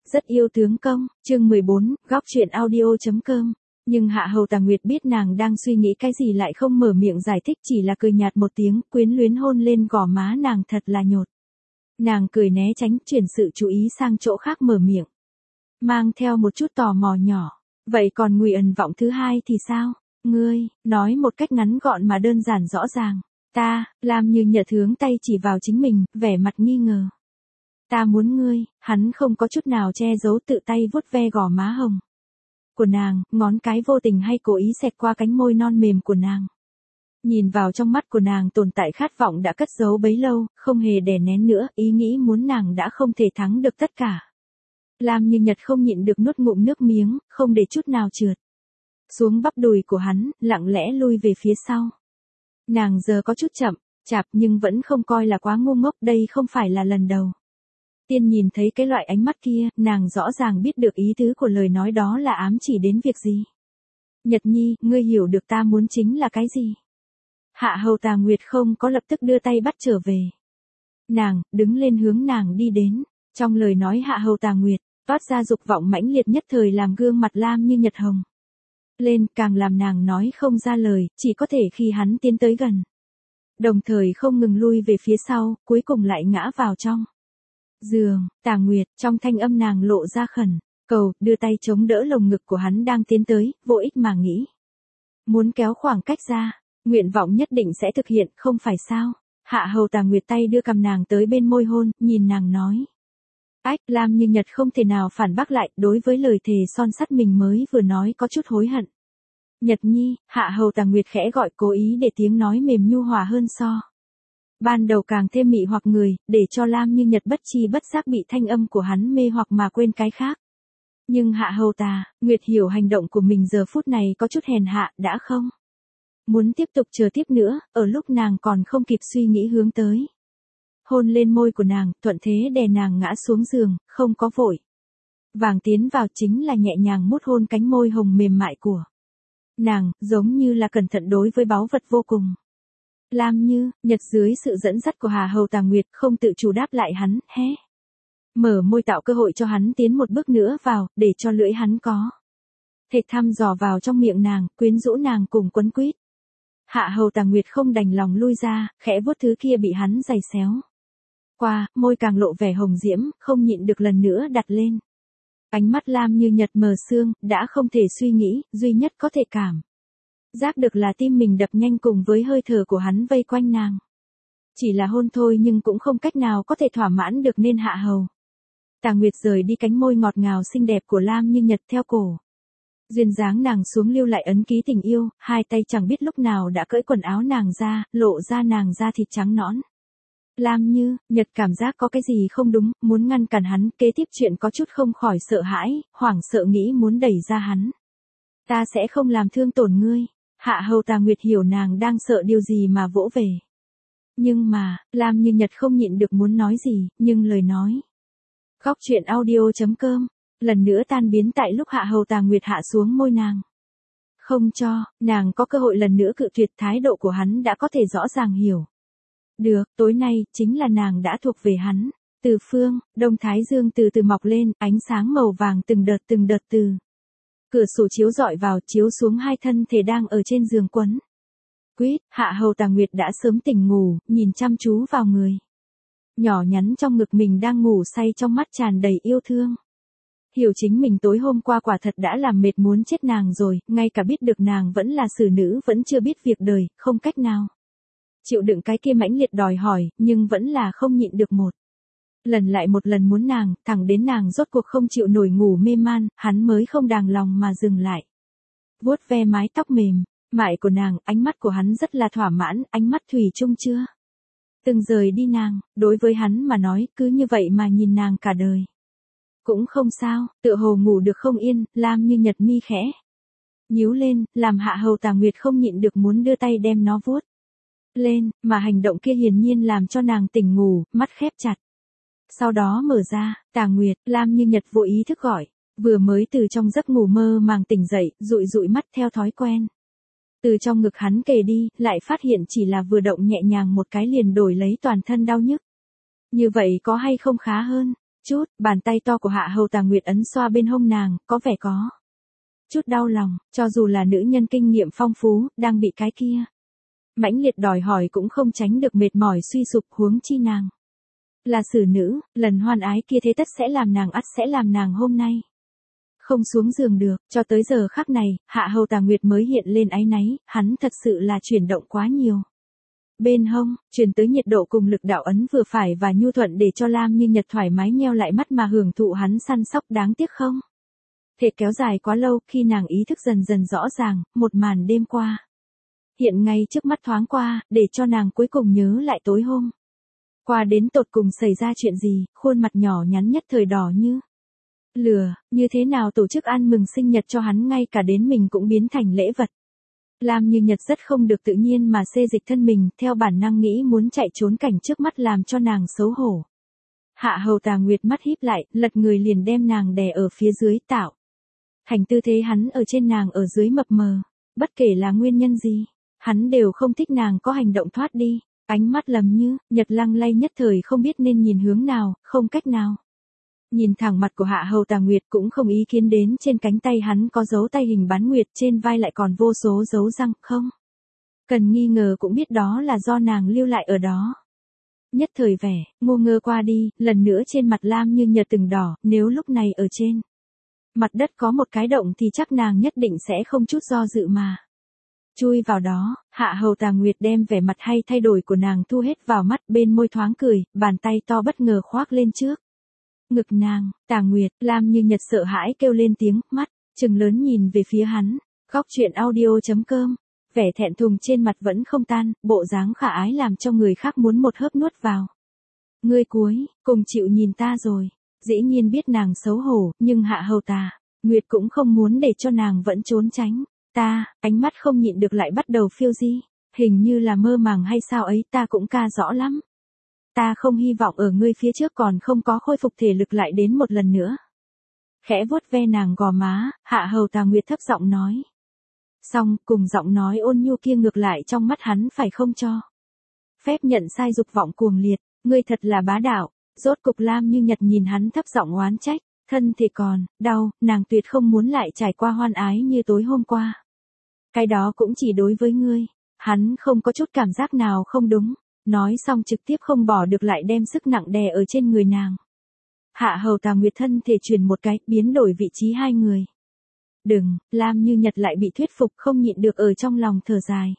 Rất yêu tướng công, chương 14, góc chuyện audio.com. Nhưng Hạ Hầu Tà Nguyệt biết nàng đang suy nghĩ cái gì lại không mở miệng giải thích, chỉ là cười nhạt một tiếng, quyến luyến hôn lên gò má nàng thật là nhột. Nàng cười né tránh, chuyển sự chú ý sang chỗ khác mở miệng. Mang theo một chút tò mò nhỏ. Vậy còn Ngụy Ẩn Vọng thứ hai thì sao? Ngươi, nói một cách ngắn gọn mà đơn giản rõ ràng. Ta, làm như Nhật hướng tay chỉ vào chính mình, vẻ mặt nghi ngờ. Ta muốn ngươi, hắn không có chút nào che giấu, tự tay vuốt ve gò má hồng của nàng, ngón cái vô tình hay cố ý xẹt qua cánh môi non mềm của nàng. Nhìn vào trong mắt của nàng tồn tại khát vọng đã cất giấu bấy lâu, không hề đè nén nữa, ý nghĩ muốn nàng đã không thể thắng được tất cả. Làm như Nhật không nhịn được nuốt ngụm nước miếng, không để chút nào trượt xuống bắp đùi của hắn, lặng lẽ lui về phía sau. Nàng giờ có chút chậm, chạp nhưng vẫn không coi là quá ngu ngốc, đây không phải là lần đầu. Tiên nhìn thấy cái loại ánh mắt kia, nàng rõ ràng biết được ý tứ của lời nói đó là ám chỉ đến việc gì. Nhật Nhi, ngươi hiểu được ta muốn chính là cái gì? Hạ Hầu Tà Nguyệt không có lập tức đưa tay bắt trở về. Nàng, đứng lên hướng nàng đi đến. Trong lời nói Hạ Hầu Tà Nguyệt, toát ra dục vọng mãnh liệt nhất thời làm gương mặt Lam Như Nhật hồng lên, càng làm nàng nói không ra lời, chỉ có thể khi hắn tiến tới gần. Đồng thời không ngừng lui về phía sau, cuối cùng lại ngã vào trong giường. Tà Nguyệt, trong thanh âm nàng lộ ra khẩn cầu, đưa tay chống đỡ lồng ngực của hắn đang tiến tới, vô ích mà nghĩ. Muốn kéo khoảng cách ra, nguyện vọng nhất định sẽ thực hiện, không phải sao? Hạ Hầu Tà Nguyệt tay đưa cầm nàng tới bên môi hôn, nhìn nàng nói. Ách, Lam Như Nhật không thể nào phản bác lại, đối với lời thề son sắt mình mới vừa nói có chút hối hận. Nhật Nhi, Hạ Hầu Tà Nguyệt khẽ gọi, cố ý để tiếng nói mềm nhu hòa hơn so ban đầu càng thêm mị hoặc người, để cho Lam Như Nhật bất chi bất giác bị thanh âm của hắn mê hoặc mà quên cái khác. Nhưng Hạ Hầu Tà Nguyệt hiểu hành động của mình giờ phút này có chút hèn hạ, đã không muốn tiếp tục chờ tiếp nữa, ở lúc nàng còn không kịp suy nghĩ hướng tới. Hôn lên môi của nàng, thuận thế đè nàng ngã xuống giường, không có vội vàng tiến vào, chính là nhẹ nhàng mút hôn cánh môi hồng mềm mại của nàng, giống như là cẩn thận đối với báu vật vô cùng. Lam Như Nhật dưới sự dẫn dắt của Hạ Hầu Tà Nguyệt không tự chủ đáp lại hắn, hé. Mở môi tạo cơ hội cho hắn tiến một bước nữa vào, để cho lưỡi hắn có thể thăm dò vào trong miệng nàng, quyến rũ nàng cùng quấn quýt. Hạ Hầu Tà Nguyệt không đành lòng lui ra, khẽ vuốt thứ kia bị hắn giày xéo qua, môi càng lộ vẻ hồng diễm, không nhịn được lần nữa đặt lên. Ánh mắt Lam Như Nhật mờ sương, đã không thể suy nghĩ, duy nhất có thể cảm giác được là tim mình đập nhanh cùng với hơi thở của hắn vây quanh nàng. Chỉ là hôn thôi nhưng cũng không cách nào có thể thỏa mãn được nên Hạ Hầu Tà Nguyệt rời đi cánh môi ngọt ngào xinh đẹp của Lam Như Nhật theo cổ duyên dáng nàng xuống, lưu lại ấn ký tình yêu, hai tay chẳng biết lúc nào đã cởi quần áo nàng ra, lộ ra nàng da thịt trắng nõn. Lam Như Nhật cảm giác có cái gì không đúng, muốn ngăn cản hắn, kế tiếp chuyện có chút không khỏi sợ hãi, hoảng sợ nghĩ muốn đẩy ra hắn. Ta sẽ không làm thương tổn ngươi. Hạ Hầu Tà Nguyệt hiểu nàng đang sợ điều gì mà vỗ về. Nhưng mà, Lam Như Nhật không nhịn được muốn nói gì, nhưng lời nói. Góc chuyện audio.com, lần nữa tan biến tại lúc Hạ Hầu Tà Nguyệt hạ xuống môi nàng. Không cho, nàng có cơ hội lần nữa cự tuyệt, thái độ của hắn đã có thể rõ ràng hiểu. Được, tối nay, chính là nàng đã thuộc về hắn. Từ phương, đông thái dương từ từ mọc lên, ánh sáng màu vàng từng đợt từ cửa sổ chiếu rọi vào, chiếu xuống hai thân thể đang ở trên giường quấn quýt. Hạ Hầu Tà Nguyệt đã sớm tỉnh ngủ, nhìn chăm chú vào người nhỏ nhắn trong ngực mình đang ngủ say, trong mắt tràn đầy yêu thương. Hiểu chính mình tối hôm qua quả thật đã làm mệt muốn chết nàng rồi, ngay cả biết được nàng vẫn là xử nữ, vẫn chưa biết việc đời, không cách nào chịu đựng cái kia mãnh liệt đòi hỏi, nhưng vẫn là không nhịn được một lần lại một lần muốn nàng, thẳng đến nàng rốt cuộc không chịu nổi ngủ mê man, hắn mới không đàng lòng mà dừng lại. Vuốt ve mái tóc mềm mại của nàng, ánh mắt của hắn rất là thỏa mãn, ánh mắt thủy chung chưa từng rời đi nàng, đối với hắn mà nói, cứ như vậy mà nhìn nàng cả đời cũng không sao. Tựa hồ ngủ được không yên, Lam Như Nhật mi khẽ nhíu lên, làm Hạ Hầu Tà Nguyệt không nhịn được muốn đưa tay đem nó vuốt lên, mà hành động kia hiển nhiên làm cho nàng tỉnh ngủ, mắt khép chặt. Sau đó mở ra, Tà Nguyệt, Lam Như Nhật vô ý thức gọi, vừa mới từ trong giấc ngủ mơ màng tỉnh dậy, dụi mắt theo thói quen. Từ trong ngực hắn kề đi, lại phát hiện chỉ là vừa động nhẹ nhàng một cái liền đổi lấy toàn thân đau nhức. Như vậy có hay không khá hơn? chút, bàn tay to của Hạ Hầu Tà Nguyệt ấn xoa bên hông nàng, có vẻ có chút đau lòng, cho dù là nữ nhân kinh nghiệm phong phú, đang bị cái kia mãnh liệt đòi hỏi cũng không tránh được mệt mỏi suy sụp, huống chi nàng là xử nữ, lần hoan ái kia thế tất sẽ làm nàng hôm nay không xuống giường được, cho tới giờ khắc này, Hạ Hầu Tà Nguyệt mới hiện lên áy náy, hắn thật sự là chuyển động quá nhiều. Bên hông, truyền tới nhiệt độ cùng lực đạo ấn vừa phải và nhu thuận để cho Lam Như Nhật thoải mái nheo lại mắt mà hưởng thụ hắn săn sóc, đáng tiếc không thể kéo dài quá lâu. Khi nàng ý thức dần dần rõ ràng, một màn đêm qua hiện ngay trước mắt thoáng qua, để cho nàng cuối cùng nhớ lại tối hôm qua đến tột cùng xảy ra chuyện gì. Khuôn mặt nhỏ nhắn nhất thời đỏ như lửa, như thế nào tổ chức ăn mừng sinh nhật cho hắn, ngay cả đến mình cũng biến thành lễ vật. Lam Như Nhật rất không được tự nhiên mà xê dịch thân mình, theo bản năng nghĩ muốn chạy trốn cảnh trước mắt làm cho nàng xấu hổ. Hạ Hầu Tà Nguyệt mắt híp lại, lật người liền đem nàng đè ở phía dưới, tạo thành tư thế hắn ở trên nàng ở dưới mập mờ. Bất kể là nguyên nhân gì, hắn đều không thích nàng có hành động thoát đi. Ánh mắt Lâm Như Nhật lăng lay, nhất thời không biết nên nhìn hướng nào, không cách nào nhìn thẳng mặt của Hạ Hầu Tà Nguyệt, cũng không ý kiến đến trên cánh tay hắn có dấu tay hình bán nguyệt, trên vai lại còn vô số dấu răng, không cần nghi ngờ cũng biết đó là do nàng lưu lại ở đó. Nhất thời vẻ ngu ngơ qua đi, lần nữa trên mặt Lam Như Nhật từng đỏ, nếu lúc này ở trên mặt đất có một cái động thì chắc nàng nhất định sẽ không chút do dự mà chui vào đó. Hạ Hầu Tà Nguyệt đem vẻ mặt hay thay đổi của nàng thu hết vào mắt, bên môi thoáng cười, bàn tay to bất ngờ khoác lên trước ngực nàng. Tà Nguyệt, Lam Như Nhật sợ hãi kêu lên tiếng, mắt trừng lớn nhìn về phía hắn. Góc truyện audio.com. Vẻ thẹn thùng trên mặt vẫn không tan, bộ dáng khả ái làm cho người khác muốn một hớp nuốt vào. Ngươi cuối cùng chịu nhìn ta rồi. Dĩ nhiên biết nàng xấu hổ, nhưng Hạ Hầu Tà Nguyệt cũng không muốn để cho nàng vẫn trốn tránh. Ta, ánh mắt không nhịn được lại bắt đầu phiêu di. Hình như là mơ màng hay sao ấy, ta cũng ca rõ lắm. Ta không hy vọng ở ngươi phía trước còn không có khôi phục thể lực lại đến một lần nữa. Khẽ vuốt ve nàng gò má, Hạ Hầu Tà Nguyệt thấp giọng nói. Xong, cùng giọng nói ôn nhu kia ngược lại trong mắt hắn phải không cho phép nhận sai, dục vọng cuồng liệt. Ngươi thật là bá đạo. Rốt cục Lam Như Nhật nhìn hắn thấp giọng oán trách. Thân thì còn đau, nàng tuyệt không muốn lại trải qua hoan ái như tối hôm qua. Cái đó cũng chỉ đối với ngươi. Hắn không có chút cảm giác nào không đúng. Nói xong trực tiếp không bỏ được lại đem sức nặng đè ở trên người nàng. Hạ Hầu Tà Nguyệt thân thể chuyển một cái, biến đổi vị trí hai người. Đừng, Lam Như Nhật lại bị thuyết phục, không nhịn được ở trong lòng thở dài.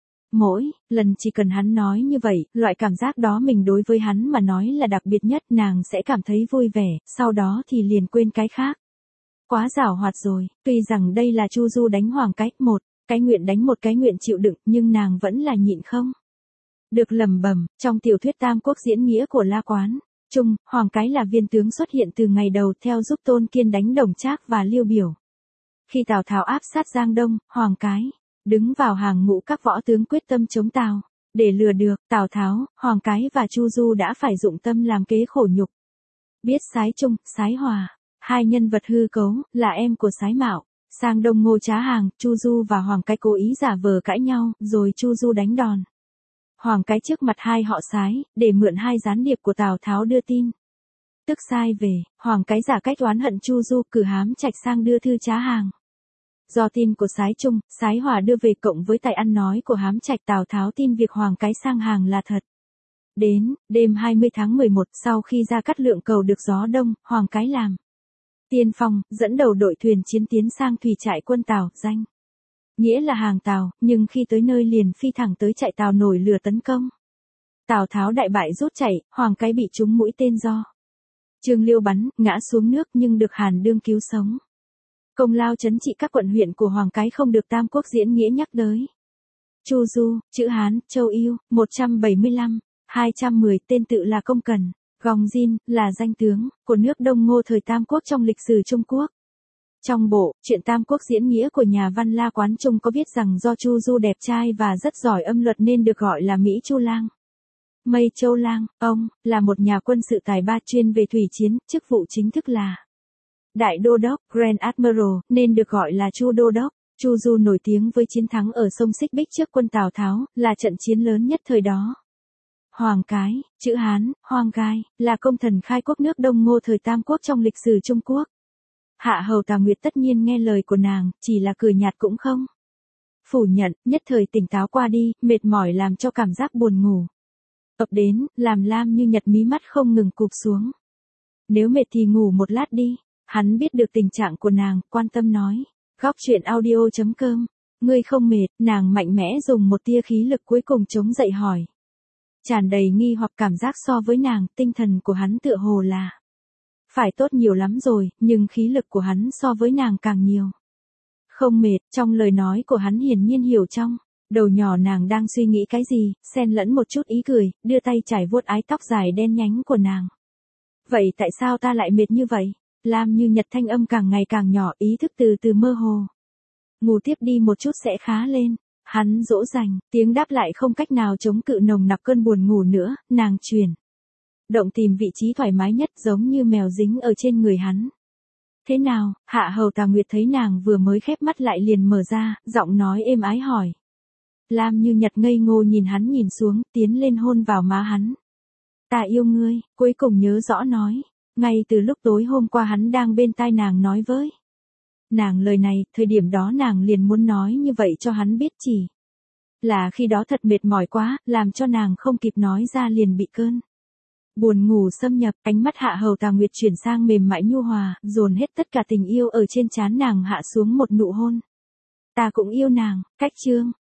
Mỗi lần chỉ cần hắn nói như vậy, loại cảm giác đó mình đối với hắn mà nói là đặc biệt nhất, nàng sẽ cảm thấy vui vẻ, sau đó thì liền quên cái khác. Quá giảo hoạt rồi, tuy rằng đây là Chu Du đánh Hoàng Cái, một cái nguyện đánh một cái nguyện chịu đựng, nhưng nàng vẫn là nhịn không được lẩm bẩm. Trong tiểu thuyết Tam Quốc diễn nghĩa của La Quán Trung, Hoàng Cái là viên tướng xuất hiện từ ngày đầu theo giúp Tôn Kiên đánh Đồng Trác và Liêu Biểu. Khi Tào Tháo áp sát Giang Đông, Hoàng Cái đứng vào hàng ngũ các võ tướng quyết tâm chống Tào. Để lừa được Tào Tháo, Hoàng Cái và Chu Du đã phải dụng tâm làm kế khổ nhục. Biết Sái Trung, Sái Hòa, hai nhân vật hư cấu, là em của Sái Mạo. Sang Đông Ngô Trá Hàng, Chu Du và Hoàng Cái cố ý giả vờ cãi nhau, rồi Chu Du đánh đòn Hoàng Cái trước mặt hai họ Sái, để mượn hai gián điệp của Tào Tháo đưa tin. Tức sai về, Hoàng Cái giả cách oán hận Chu Du, cử Hám Trạch sang đưa thư Trá Hàng. Do tin của Sái Trung, Sái Hòa đưa về cộng với tài ăn nói của Hám Trạch, Tào Tháo tin việc Hoàng Cái sang hàng là thật. Đến đêm 20 tháng 11, sau khi Gia Cát Lượng cầu được gió đông, Hoàng Cái làm tiên phong, dẫn đầu đội thuyền chiến tiến sang thủy trại quân Tào, danh nghĩa là hàng Tào, nhưng khi tới nơi liền phi thẳng tới trại Tào nổi lửa tấn công. Tào Tháo đại bại rút chạy, Hoàng Cái bị trúng mũi tên do Trương Liêu bắn, ngã xuống nước nhưng được Hàn Đương cứu sống. Công lao trấn trị các quận huyện của Hoàng Cái không được Tam Quốc diễn nghĩa nhắc tới. Chu Du, chữ Hán, Châu Yêu, 175, 210, tên tự là Công Cần, Gòng Jin, là danh tướng của nước Đông Ngô thời Tam Quốc trong lịch sử Trung Quốc. Trong bộ truyện Tam Quốc diễn nghĩa của nhà văn La Quán Trung có viết rằng do Chu Du đẹp trai và rất giỏi âm luật nên được gọi là Mỹ Chu Lang. Mây Châu Lang, ông là một nhà quân sự tài ba chuyên về thủy chiến, chức vụ chính thức là Đại Đô đốc, Grand Admiral, nên được gọi là Chu Đô đốc. Chu Du nổi tiếng với chiến thắng ở sông Xích Bích trước quân Tào Tháo, là trận chiến lớn nhất thời đó. Hoàng cái, chữ Hán, Hoang Gai, là công thần khai quốc nước Đông Ngô thời Tam Quốc trong lịch sử Trung Quốc. Hạ hầu Tà Nguyệt tất nhiên nghe lời của nàng, chỉ là cười nhạt cũng không phủ nhận, nhất thời tỉnh táo qua đi, mệt mỏi làm cho cảm giác buồn ngủ ập đến, làm Lam Như Nhật mí mắt không ngừng cụp xuống. Nếu mệt thì ngủ một lát đi. Hắn biết được tình trạng của nàng, quan tâm nói. Góc truyện audio.com. Ngươi không mệt, nàng mạnh mẽ dùng một tia khí lực cuối cùng chống dậy hỏi. Tràn đầy nghi hoặc cảm giác so với nàng, tinh thần của hắn tựa hồ là phải tốt nhiều lắm rồi, nhưng khí lực của hắn so với nàng càng nhiều. Không mệt, trong lời nói của hắn hiển nhiên hiểu trong đầu nhỏ nàng đang suy nghĩ cái gì, xen lẫn một chút ý cười, đưa tay chải vuốt ái tóc dài đen nhánh của nàng. Vậy tại sao ta lại mệt như vậy? Lam Như Nhật thanh âm càng ngày càng nhỏ, ý thức từ từ mơ hồ. Ngủ tiếp đi một chút sẽ khá lên. Hắn dỗ dành, tiếng đáp lại không cách nào chống cự nồng nặc cơn buồn ngủ nữa, nàng chuyển động tìm vị trí thoải mái nhất giống như mèo dính ở trên người hắn. Thế nào? Hạ hầu Tà Nguyệt thấy nàng vừa mới khép mắt lại liền mở ra, giọng nói êm ái hỏi. Lam Như Nhật ngây ngô nhìn hắn nhìn xuống, tiến lên hôn vào má hắn. Ta yêu ngươi, cuối cùng nhớ rõ nói. Ngay từ lúc tối hôm qua hắn đang bên tai nàng nói với nàng lời này, thời điểm đó nàng liền muốn nói như vậy cho hắn biết, chỉ là khi đó thật mệt mỏi quá, làm cho nàng không kịp nói ra liền bị cơn buồn ngủ xâm nhập. Ánh mắt Hạ hầu Tà Nguyệt chuyển sang mềm mại nhu hòa, dồn hết tất cả tình yêu ở trên trán nàng hạ xuống một nụ hôn. Ta cũng yêu nàng. Cách chương